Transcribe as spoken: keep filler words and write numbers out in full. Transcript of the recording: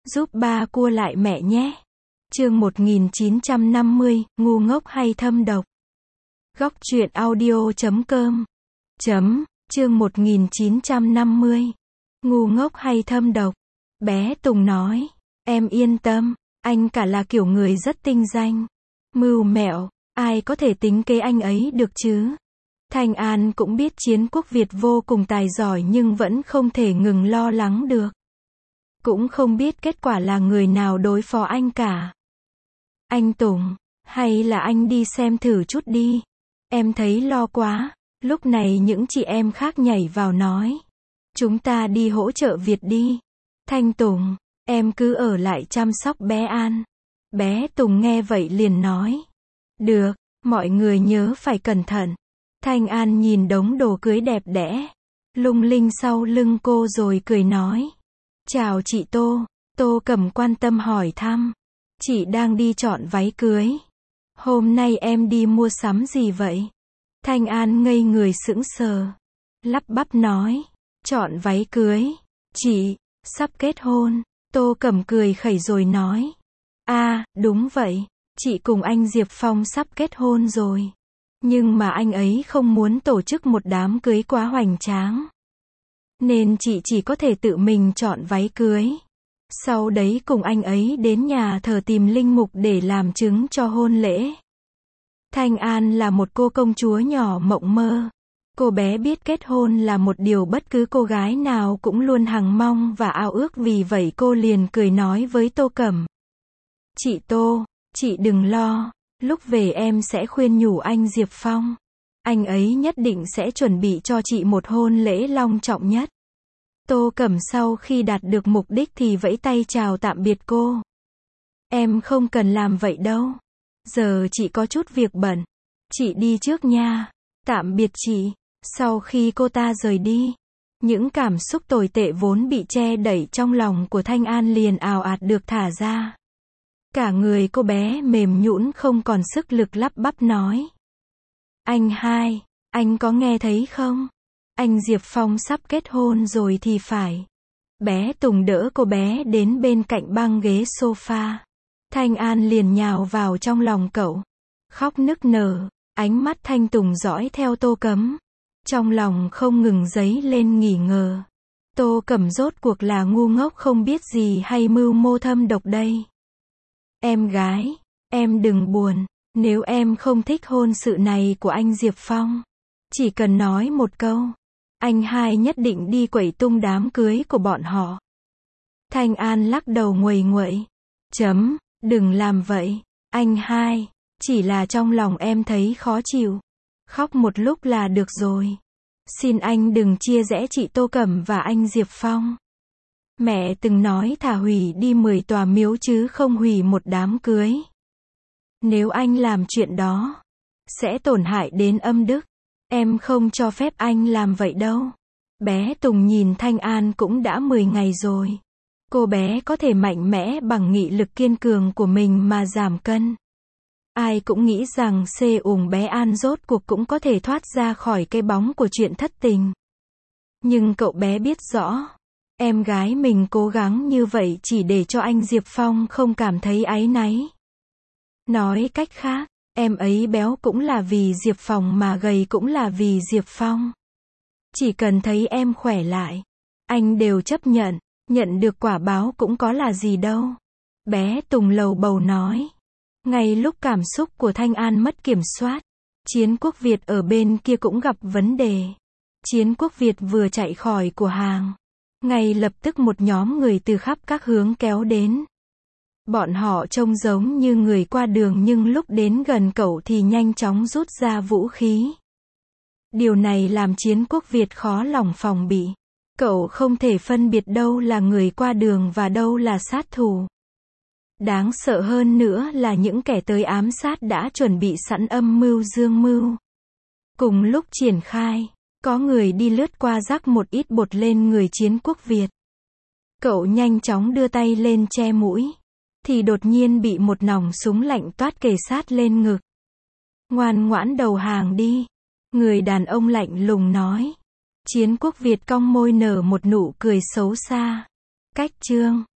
Giúp ba cua lại mẹ nhé. Chương một nghìn chín trăm năm mươi, ngu ngốc hay thâm độc. Góc truyện audio chấm com. Chấm, chương một nghìn chín trăm năm mươi. Ngu ngốc hay thâm độc. Bé Tùng nói, em yên tâm, anh cả là kiểu người rất tinh danh. Mưu mẹo, ai có thể tính kế anh ấy được chứ? Thanh An cũng biết Chiến Quốc Việt vô cùng tài giỏi nhưng vẫn không thể ngừng lo lắng được. Cũng không biết kết quả là người nào đối phó anh cả. Anh Tùng, hay là anh đi xem thử chút đi. Em thấy lo quá. Lúc này những chị em khác nhảy vào nói. Chúng ta đi hỗ trợ Việt đi. Thanh Tùng, em cứ ở lại chăm sóc bé An. Bé Tùng nghe vậy liền nói. Được, mọi người nhớ phải cẩn thận. Thanh An nhìn đống đồ cưới đẹp đẽ, lung linh sau lưng cô rồi cười nói. Chào chị Tô. Tô Cẩm quan tâm hỏi thăm. Chị đang đi chọn váy cưới. Hôm nay em đi mua sắm gì vậy? Thanh An ngây người sững sờ. Lắp bắp nói. Chọn váy cưới. Chị, sắp kết hôn. Tô Cẩm cười khẩy rồi nói. À, đúng vậy. Chị cùng anh Diệp Phong sắp kết hôn rồi. Nhưng mà anh ấy không muốn tổ chức một đám cưới quá hoành tráng. Nên chị chỉ có thể tự mình chọn váy cưới. Sau đấy cùng anh ấy đến nhà thờ tìm linh mục để làm chứng cho hôn lễ. Thanh An là một cô công chúa nhỏ mộng mơ. Cô bé biết kết hôn là một điều bất cứ cô gái nào cũng luôn hằng mong và ao ước, vì vậy cô liền cười nói với Tô Cẩm. Chị Tô, chị đừng lo, lúc về em sẽ khuyên nhủ anh Diệp Phong. Anh ấy nhất định sẽ chuẩn bị cho chị một hôn lễ long trọng nhất. Tô Cẩm sau khi đạt được mục đích thì vẫy tay chào tạm biệt cô. Em không cần làm vậy đâu. Giờ chị có chút việc bận. Chị đi trước nha. Tạm biệt chị. Sau khi cô ta rời đi, những cảm xúc tồi tệ vốn bị che đẩy trong lòng của Thanh An liền ào ạt được thả ra. Cả người cô bé mềm nhũn không còn sức lực, lắp bắp nói. Anh hai, anh có nghe thấy không? Anh Diệp Phong sắp kết hôn rồi thì phải. Bé Tùng đỡ cô bé đến bên cạnh băng ghế sofa. Thanh An liền nhào vào trong lòng cậu. Khóc nức nở, ánh mắt Thanh Tùng dõi theo Tô Cẩm. Trong lòng không ngừng dấy lên nghi ngờ. Tô Cẩm rốt cuộc là ngu ngốc không biết gì hay mưu mô thâm độc đây? Em gái, em đừng buồn. Nếu em không thích hôn sự này của anh Diệp Phong, chỉ cần nói một câu, anh hai nhất định đi quẩy tung đám cưới của bọn họ. Thanh An lắc đầu nguầy nguậy. Chấm, đừng làm vậy. Anh hai, chỉ là trong lòng em thấy khó chịu. Khóc một lúc là được rồi. Xin anh đừng chia rẽ chị Tô Cẩm và anh Diệp Phong. Mẹ từng nói thà hủy đi mười tòa miếu chứ không hủy một đám cưới. Nếu anh làm chuyện đó, sẽ tổn hại đến âm đức. Em không cho phép anh làm vậy đâu. Bé Tùng nhìn Thanh An cũng đã mười ngày rồi. Cô bé có thể mạnh mẽ bằng nghị lực kiên cường của mình mà giảm cân. Ai cũng nghĩ rằng xê ủng bé An rốt cuộc cũng có thể thoát ra khỏi cái bóng của chuyện thất tình. Nhưng cậu bé biết rõ, em gái mình cố gắng như vậy chỉ để cho anh Diệp Phong không cảm thấy áy náy. Nói cách khác, em ấy béo cũng là vì Diệp Phong mà gầy cũng là vì Diệp Phong. Chỉ cần thấy em khỏe lại, anh đều chấp nhận, nhận được quả báo cũng có là gì đâu. Bé Tùng lầu bầu nói. Ngay lúc cảm xúc của Thanh An mất kiểm soát, Chiến Quốc Việt ở bên kia cũng gặp vấn đề. Chiến Quốc Việt vừa chạy khỏi của hàng, ngay lập tức một nhóm người từ khắp các hướng kéo đến. Bọn họ trông giống như người qua đường nhưng lúc đến gần cậu thì nhanh chóng rút ra vũ khí. Điều này làm Chiến Quốc Việt khó lòng phòng bị. Cậu không thể phân biệt đâu là người qua đường và đâu là sát thủ. Đáng sợ hơn nữa là những kẻ tới ám sát đã chuẩn bị sẵn âm mưu dương mưu. Cùng lúc triển khai, có người đi lướt qua rắc một ít bột lên người Chiến Quốc Việt. Cậu nhanh chóng đưa tay lên che mũi, thì đột nhiên bị một nòng súng lạnh toát kề sát lên ngực. Ngoan ngoãn đầu hàng đi. Người đàn ông lạnh lùng nói. Chiến Quốc Việt cong môi nở một nụ cười xấu xa. Cách chương.